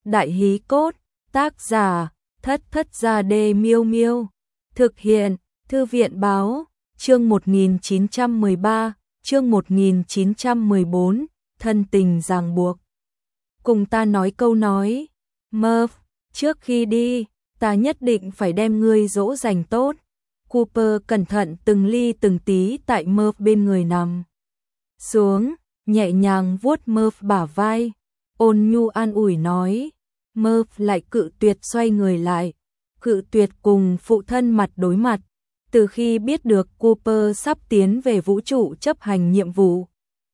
Đại hí cốt, tác giả, Thất Thất Gia Đê Miêu Miêu. Thực hiện, Thư viện báo, chương 1913, chương 1914, thân tình ràng buộc. Cùng ta nói câu nói, Murph, trước khi đi, ta nhất định phải đem ngươi dỗ dành tốt. Cooper cẩn thận từng ly từng tí tại Murph bên người nằm xuống, nhẹ nhàng vuốt Murph bả vai, ôn nhu an ủi nói. Murph lại cự tuyệt xoay người lại, cự tuyệt cùng phụ thân mặt đối mặt. Từ khi biết được Cooper sắp tiến về vũ trụ chấp hành nhiệm vụ,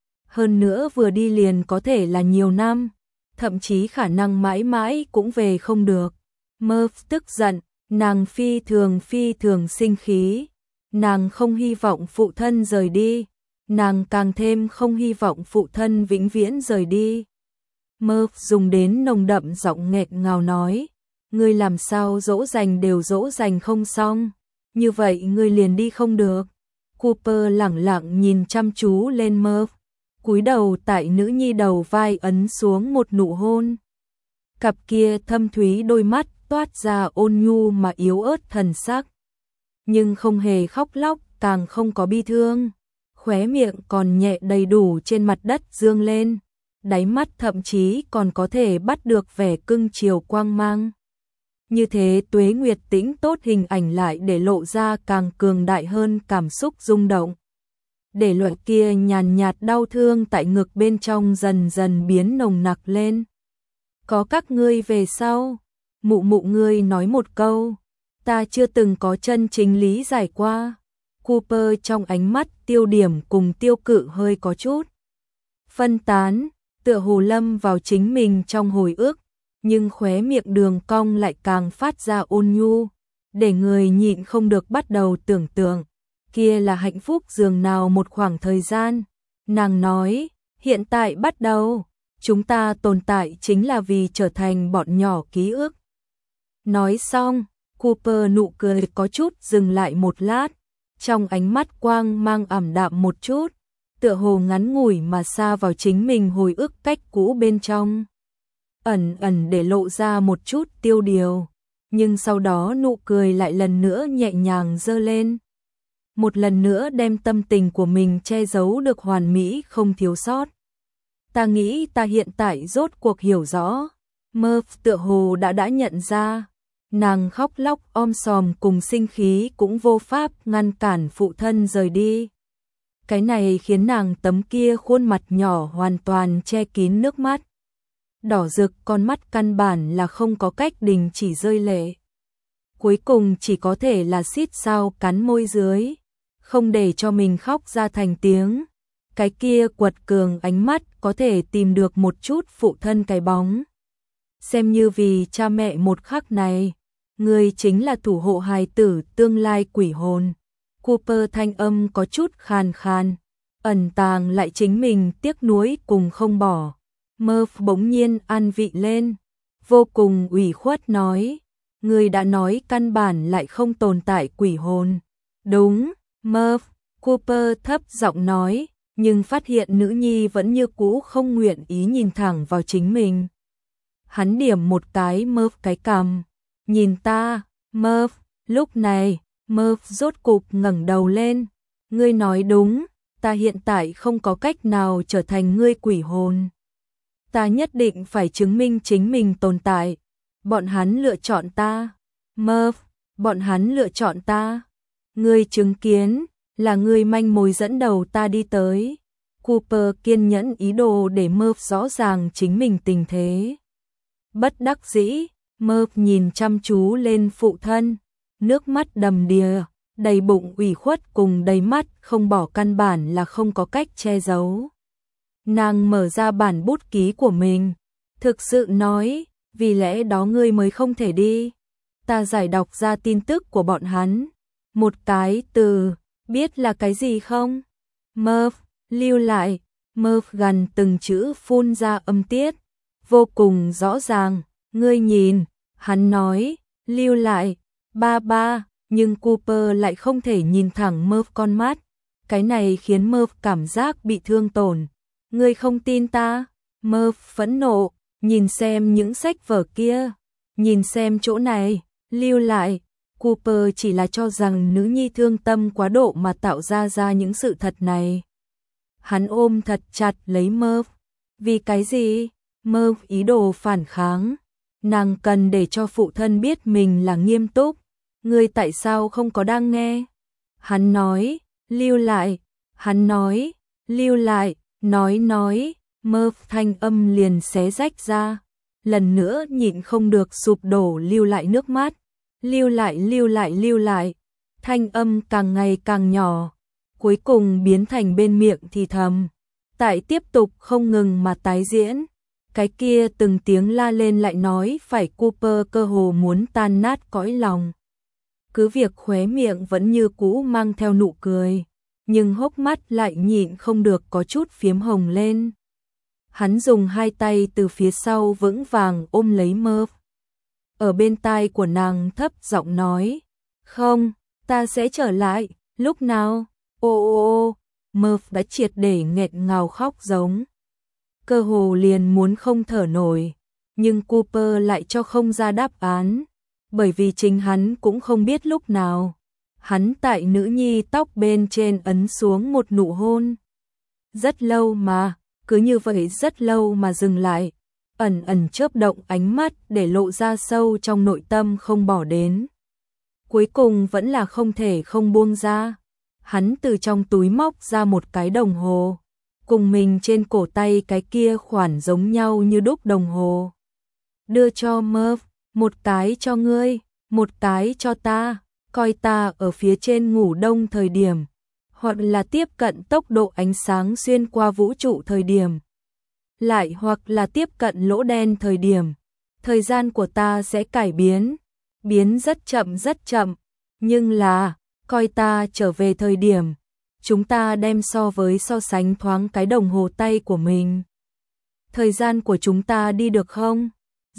hơn nữa vừa đi liền có thể là nhiều năm, thậm chí khả năng mãi mãi cũng về không được. Murph tức giận, nàng phi thường sinh khí, nàng không hy vọng phụ thân rời đi, nàng càng thêm không hy vọng phụ thân vĩnh viễn rời đi. Murph dùng đến nồng đậm giọng nghẹt ngào nói, ngươi làm sao dỗ dành đều dỗ dành không xong, như vậy ngươi liền đi không được. Cooper lẳng lặng nhìn chăm chú lên Murph, cúi đầu tại nữ nhi đầu vai ấn xuống một nụ hôn. Cặp kia thâm thúy đôi mắt toát ra ôn nhu mà yếu ớt thần sắc, nhưng không hề khóc lóc, càng không có bi thương, khóe miệng còn nhẹ đầy đủ trên mặt đất dương lên, đáy mắt thậm chí còn có thể bắt được vẻ cưng chiều quang mang. Như thế Tuế Nguyệt tĩnh tốt hình ảnh lại để lộ ra càng cường đại hơn cảm xúc rung động. Để loại kia nhàn nhạt đau thương tại ngực bên trong dần dần biến nồng nặc lên. Có các ngươi về sau, mụ mụ ngươi nói một câu, ta chưa từng có chân chính lý giải qua. Cooper trong ánh mắt tiêu điểm cùng tiêu cự hơi có chút phân tán, tựa hồ lâm vào chính mình trong hồi ức, nhưng khóe miệng đường cong lại càng phát ra ôn nhu, để người nhịn không được bắt đầu tưởng tượng, kia là hạnh phúc dường nào một khoảng thời gian. Nàng nói, hiện tại bắt đầu, chúng ta tồn tại chính là vì trở thành bọn nhỏ ký ức. Nói xong, Cooper nụ cười có chút dừng lại một lát, trong ánh mắt quang mang ảm đạm một chút, tựa hồ ngắn ngủi mà xa vào chính mình hồi ức cách cũ bên trong. Ẩn ẩn để lộ ra một chút tiêu điều, nhưng sau đó nụ cười lại lần nữa nhẹ nhàng dơ lên. Một lần nữa đem tâm tình của mình che giấu được hoàn mỹ không thiếu sót. Ta nghĩ ta hiện tại rốt cuộc hiểu rõ. Murph tựa hồ đã nhận ra. Nàng khóc lóc om sòm cùng sinh khí cũng vô pháp ngăn cản phụ thân rời đi. Cái này khiến nàng tấm kia khuôn mặt nhỏ hoàn toàn che kín nước mắt. Đỏ rực con mắt căn bản là không có cách đình chỉ rơi lệ. Cuối cùng chỉ có thể là xít sao cắn môi dưới, không để cho mình khóc ra thành tiếng. Cái kia quật cường ánh mắt có thể tìm được một chút phụ thân cái bóng. Xem như vì cha mẹ một khắc này, người chính là thủ hộ hài tử tương lai quỷ hồn. Cooper thanh âm có chút khàn khàn, ẩn tàng lại chính mình tiếc nuối cùng không bỏ. Murph bỗng nhiên an vị lên, vô cùng ủy khuất nói, người đã nói căn bản lại không tồn tại quỷ hồn. Đúng, Murph, Cooper thấp giọng nói, nhưng phát hiện nữ nhi vẫn như cũ không nguyện ý nhìn thẳng vào chính mình. Hắn điểm một cái Murph cái cằm, nhìn ta, Murph. Lúc này, Murph rốt cục ngẩng đầu lên, ngươi nói đúng, ta hiện tại không có cách nào trở thành ngươi quỷ hồn. Ta nhất định phải chứng minh chính mình tồn tại. Bọn hắn lựa chọn ta. Murph, bọn hắn lựa chọn ta. Ngươi chứng kiến, là ngươi manh mối dẫn đầu ta đi tới. Cooper kiên nhẫn ý đồ để Murph rõ ràng chính mình tình thế. Bất đắc dĩ, Murph nhìn chăm chú lên phụ thân, nước mắt đầm đìa, đầy bụng ủy khuất cùng đầy mắt không bỏ, căn bản là không có cách che giấu. Nàng mở ra bản bút ký của mình, thực sự nói, vì lẽ đó ngươi mới không thể đi. Ta giải đọc ra tin tức của bọn hắn. Một cái từ, biết là cái gì không? Murph, lưu lại. Murph gần từng chữ phun ra âm tiết, vô cùng rõ ràng. Ngươi nhìn, hắn nói, lưu lại, ba, nhưng Cooper lại không thể nhìn thẳng Murph con mắt. Cái này khiến Murph cảm giác bị thương tổn. Ngươi không tin ta? Murph phẫn nộ, Nhìn xem những sách vở kia, nhìn xem chỗ này, lưu lại. Cooper chỉ là cho rằng nữ nhi thương tâm quá độ mà tạo ra những sự thật này. Hắn ôm thật chặt lấy Murph. Vì cái gì? Murph ý đồ phản kháng. Nàng cần để cho phụ thân biết mình là nghiêm túc. Ngươi tại sao không có đang nghe? Hắn nói, lưu lại. Hắn nói, lưu lại. Nói. Murph thanh âm liền xé rách ra. Lần nữa nhịn không được sụp đổ lưu lại nước mắt. Lưu lại. Thanh âm càng ngày càng nhỏ. Cuối cùng biến thành bên miệng thì thầm. Tại tiếp tục không ngừng mà tái diễn. Cái kia từng tiếng la lên lại nói phải Cooper cơ hồ muốn tan nát cõi lòng. Cứ việc khóe miệng vẫn như cũ mang theo nụ cười, nhưng hốc mắt lại nhịn không được có chút phiếm hồng lên. Hắn dùng hai tay từ phía sau vững vàng ôm lấy Murph. Ở bên tai của nàng thấp giọng nói, không, ta sẽ trở lại, lúc nào? Ô, Murph đã triệt để nghẹt ngào khóc giống. Cơ hồ liền muốn không thở nổi, nhưng Cooper lại cho không ra đáp án, bởi vì chính hắn cũng không biết lúc nào. Hắn tại nữ nhi tóc bên trên ấn xuống một nụ hôn. Rất lâu mà, cứ như vậy rất lâu mà dừng lại, ẩn chớp động ánh mắt để lộ ra sâu trong nội tâm không bỏ đến. Cuối cùng vẫn là không thể không buông ra. Hắn từ trong túi móc ra một cái đồng hồ, cùng mình trên cổ tay cái kia khoản giống nhau như đúc đồng hồ. Đưa cho Murph, một cái cho ngươi, một cái cho ta, coi ta ở phía trên ngủ đông thời điểm, hoặc là tiếp cận tốc độ ánh sáng xuyên qua vũ trụ thời điểm, lại hoặc là tiếp cận lỗ đen thời điểm. Thời gian của ta sẽ cải biến rất chậm, nhưng là, coi ta trở về thời điểm, chúng ta đem so sánh thoáng cái đồng hồ tay của mình. Thời gian của chúng ta đi được không?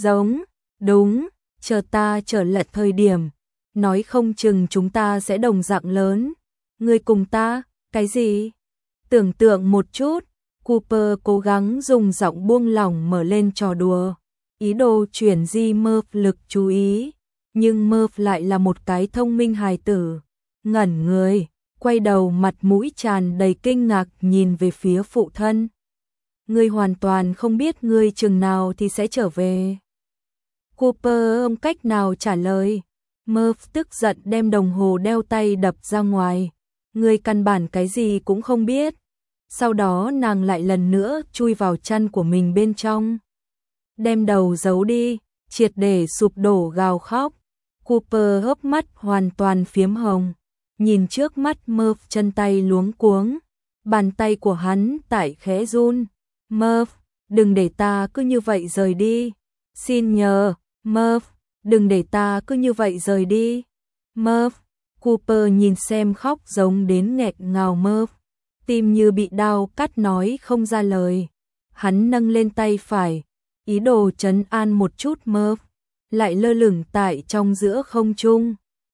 Đúng, chờ ta trở lại thời điểm, nói không chừng chúng ta sẽ đồng dạng lớn. Ngươi cùng ta, cái gì? Tưởng tượng một chút, Cooper cố gắng dùng giọng buông lỏng mở lên trò đùa, ý đồ chuyển di Murph lực chú ý, nhưng Murph lại là một cái thông minh hài tử, ngẩn người, quay đầu mặt mũi tràn đầy kinh ngạc nhìn về phía phụ thân. Ngươi hoàn toàn không biết ngươi chừng nào thì sẽ trở về. Cooper không cách nào trả lời. Murph tức giận đem đồng hồ đeo tay đập ra ngoài. Ngươi căn bản cái gì cũng không biết. Sau đó nàng lại lần nữa chui vào chăn của mình bên trong. Đem đầu giấu đi, triệt để sụp đổ gào khóc. Cooper hốc mắt hoàn toàn phiếm hồng. Nhìn trước mắt Murph chân tay luống cuống. Bàn tay của hắn tại khẽ run. Murph, đừng để ta cứ như vậy rời đi. Xin nhờ, Murph, đừng để ta cứ như vậy rời đi. Murph, Cooper nhìn xem khóc giống đến nghẹt ngào Murph. Tim như bị đau cắt nói không ra lời. Hắn nâng lên tay phải, ý đồ trấn an một chút Murph, lại lơ lửng tại trong giữa không trung.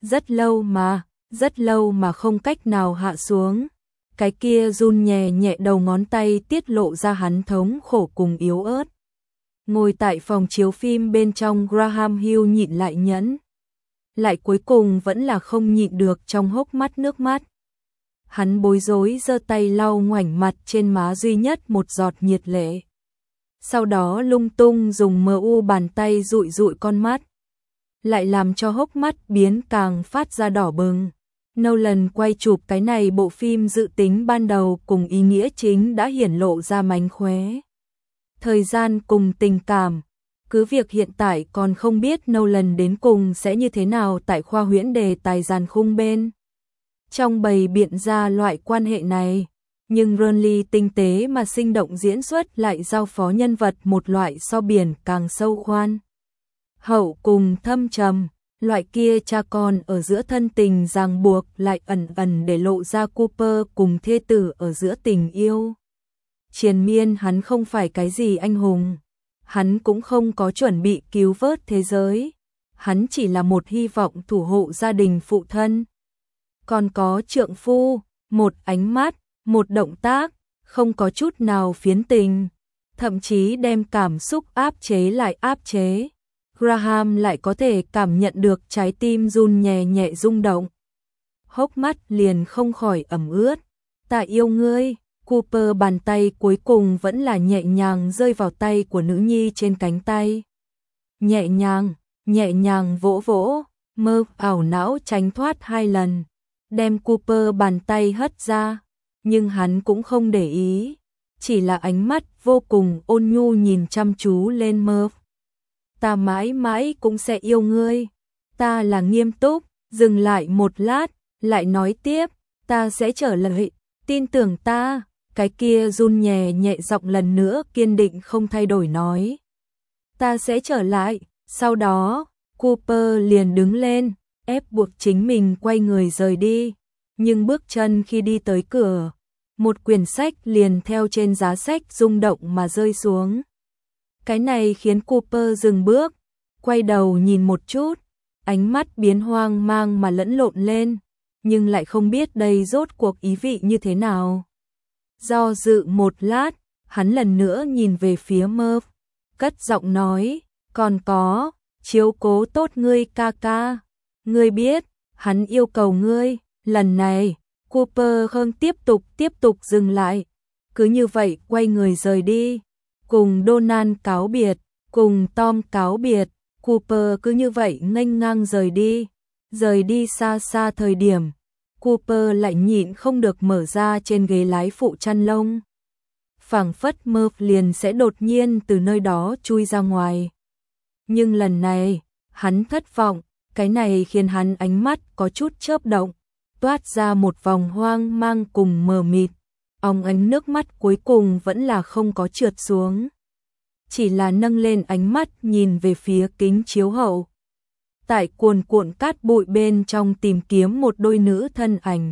Rất lâu mà không cách nào hạ xuống. Cái kia run nhẹ nhẹ đầu ngón tay tiết lộ ra hắn thống khổ cùng yếu ớt. Ngồi tại phòng chiếu phim bên trong, Graham Hill nhịn lại nhẫn. Lại cuối cùng vẫn là không nhịn được trong hốc mắt nước mắt. Hắn bối rối giơ tay lau ngoảnh mặt trên má duy nhất một giọt nhiệt lệ. Sau đó lung tung dùng mu bàn tay dụi dụi con mắt. Lại làm cho hốc mắt biến càng phát ra đỏ bừng. Nolan quay chụp cái này bộ phim dự tính ban đầu cùng ý nghĩa chính đã hiển lộ ra mánh khóe. Thời gian cùng tình cảm. Cứ việc hiện tại còn không biết Nolan đến cùng sẽ như thế nào tại khoa huyễn đề tài giàn khung bên. Trong bày biện ra loại quan hệ này, nhưng Ronly tinh tế mà sinh động diễn xuất lại giao phó nhân vật một loại so biển càng sâu khoan. Hậu cùng thâm trầm, loại kia cha con ở giữa thân tình ràng buộc lại ẩn để lộ ra Cooper cùng thê tử ở giữa tình yêu. Triền miên hắn không phải cái gì anh hùng, hắn cũng không có chuẩn bị cứu vớt thế giới, hắn chỉ là một hy vọng thủ hộ gia đình phụ thân. Còn có trượng phu, một ánh mắt, một động tác, không có chút nào phiến tình. thậm chí đem cảm xúc áp chế lại áp chế. Graham lại có thể cảm nhận được trái tim run nhẹ nhẹ rung động. Hốc mắt liền không khỏi ẩm ướt. Ta yêu ngươi. Cooper bàn tay cuối cùng vẫn là nhẹ nhàng rơi vào tay của nữ nhi trên cánh tay. Nhẹ nhàng vỗ vỗ, mơ ảo não tránh thoát 2 lần, đem Cooper bàn tay hất ra, nhưng hắn cũng không để ý, chỉ là ánh mắt vô cùng ôn nhu nhìn chăm chú lên Mơ. Ta mãi mãi cũng sẽ yêu ngươi, ta là nghiêm túc, dừng lại một lát, lại nói tiếp, ta sẽ trở lại, tin tưởng ta. Cái kia run nhẹ nhẹ giọng lần nữa kiên định không thay đổi nói. Ta sẽ trở lại. Sau đó, Cooper liền đứng lên, ép buộc chính mình quay người rời đi. Nhưng bước chân khi đi tới cửa, một quyển sách liền theo trên giá sách rung động mà rơi xuống. Cái này khiến Cooper dừng bước, quay đầu nhìn một chút, ánh mắt biến hoang mang mà lẫn lộn lên, nhưng lại không biết đây rốt cuộc ý vị như thế nào. Do dự một lát, hắn lần nữa nhìn về phía Mơ, cất giọng nói, còn có, chiếu cố tốt ngươi ca ca. Ngươi biết, hắn yêu cầu ngươi, lần này, Cooper không tiếp tục dừng lại. Cứ như vậy quay người rời đi, cùng Donald cáo biệt, cùng Tom cáo biệt, Cooper cứ như vậy nghênh ngang rời đi xa xa thời điểm. Cooper lại nhịn không được mở ra trên ghế lái phụ chăn lông. Phảng phất Mơ liền sẽ đột nhiên từ nơi đó chui ra ngoài. Nhưng lần này, hắn thất vọng, cái này khiến hắn ánh mắt có chút chớp động, toát ra một vòng hoang mang cùng mờ mịt. Óng ánh nước mắt cuối cùng vẫn là không có trượt xuống. Chỉ là nâng lên ánh mắt nhìn về phía kính chiếu hậu. Tại cuồn cuộn cát bụi bên trong tìm kiếm một đôi nữ thân ảnh.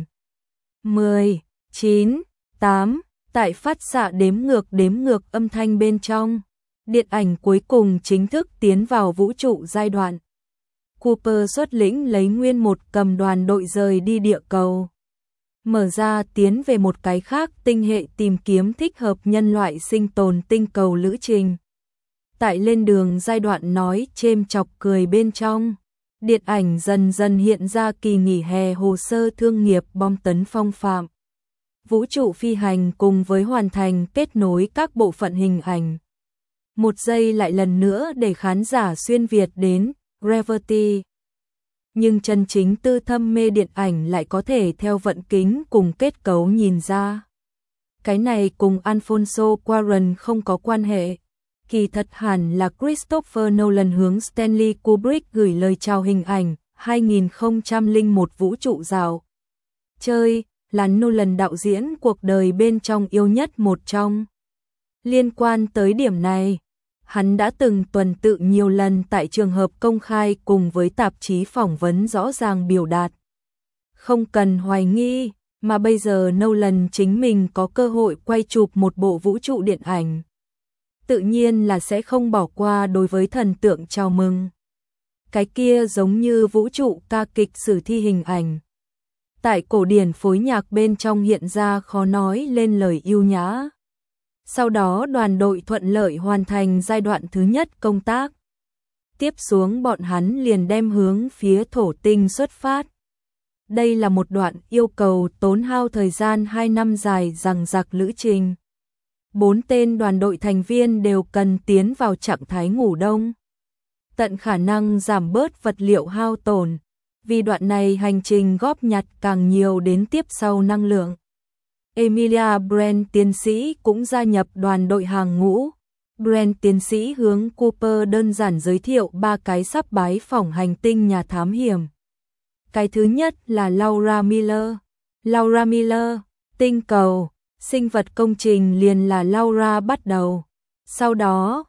10, 9, 8, tại phát xạ đếm ngược âm thanh bên trong. Điện ảnh cuối cùng chính thức tiến vào vũ trụ giai đoạn. Cooper xuất lĩnh lấy nguyên một cầm đoàn đội rời đi địa cầu. Mở ra tiến về một cái khác tinh hệ tìm kiếm thích hợp nhân loại sinh tồn tinh cầu lữ trình. Tại lên đường giai đoạn nói chêm chọc cười bên trong. Điện ảnh dần dần hiện ra kỳ nghỉ hè hồ sơ thương nghiệp bom tấn phong phạm. Vũ trụ phi hành cùng với hoàn thành kết nối các bộ phận hình ảnh. Một giây lại lần nữa để khán giả xuyên Việt đến Gravity. Nhưng chân chính tư thâm mê điện ảnh lại có thể theo vận kính cùng kết cấu nhìn ra. Cái này cùng Alfonso Cuarón không có quan hệ. Kỳ thật hẳn là Christopher Nolan hướng Stanley Kubrick gửi lời chào hình ảnh 2001 vũ trụ dạo chơi, là Nolan đạo diễn cuộc đời bên trong yêu nhất một trong. Liên quan tới điểm này, hắn đã từng tuần tự nhiều lần tại trường hợp công khai cùng với tạp chí phỏng vấn rõ ràng biểu đạt. Không cần hoài nghi, mà bây giờ Nolan chính mình có cơ hội quay chụp một bộ vũ trụ điện ảnh. Tự nhiên là sẽ không bỏ qua đối với thần tượng chào mừng. Cái kia giống như vũ trụ ca kịch sử thi hình ảnh. Tại cổ điển phối nhạc bên trong hiện ra khó nói lên lời yêu nhã. Sau đó đoàn đội thuận lợi hoàn thành giai đoạn thứ nhất công tác. Tiếp xuống bọn hắn liền đem hướng phía thổ tinh xuất phát. Đây là một đoạn yêu cầu tốn hao thời gian 2 năm dài dằng dặc lữ trình. 4 tên đoàn đội thành viên đều cần tiến vào trạng thái ngủ đông. Tận khả năng giảm bớt vật liệu hao tổn. Vì đoạn này hành trình góp nhặt càng nhiều đến tiếp sau năng lượng. Emilia Brent tiến sĩ cũng gia nhập đoàn đội hàng ngũ. Brent tiến sĩ hướng Cooper đơn giản giới thiệu 3 cái sắp bái phỏng hành tinh nhà thám hiểm. Cái thứ nhất là Laura Miller. Laura Miller, tinh cầu, sinh vật công trình liền là Laura bắt đầu. Sau đó,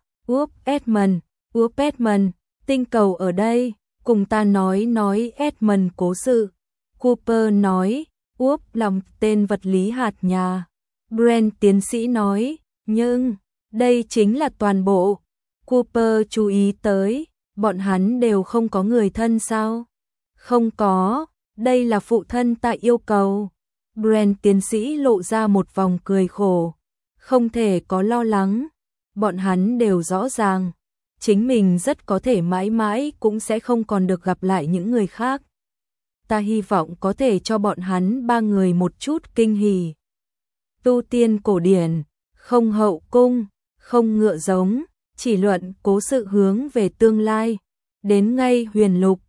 Edmund, tinh cầu ở đây, cùng ta nói Edmund cố sự. Cooper nói, lòng tên vật lý hạt nhà. Brent tiến sĩ nói, nhưng, đây chính là toàn bộ. Cooper chú ý tới, bọn hắn đều không có người thân sao? Không có, đây là phụ thân ta yêu cầu. Brent tiến sĩ lộ ra một vòng cười khổ. Không thể có lo lắng. bọn hắn đều rõ ràng, chính mình rất có thể mãi mãi cũng sẽ không còn được gặp lại những người khác. Ta hy vọng có thể cho bọn hắn ba người một chút kinh hỉ. Tu tiên cổ điển, không hậu cung, không ngựa giống, chỉ luận cố sự hướng về tương lai, đến ngay huyền lục,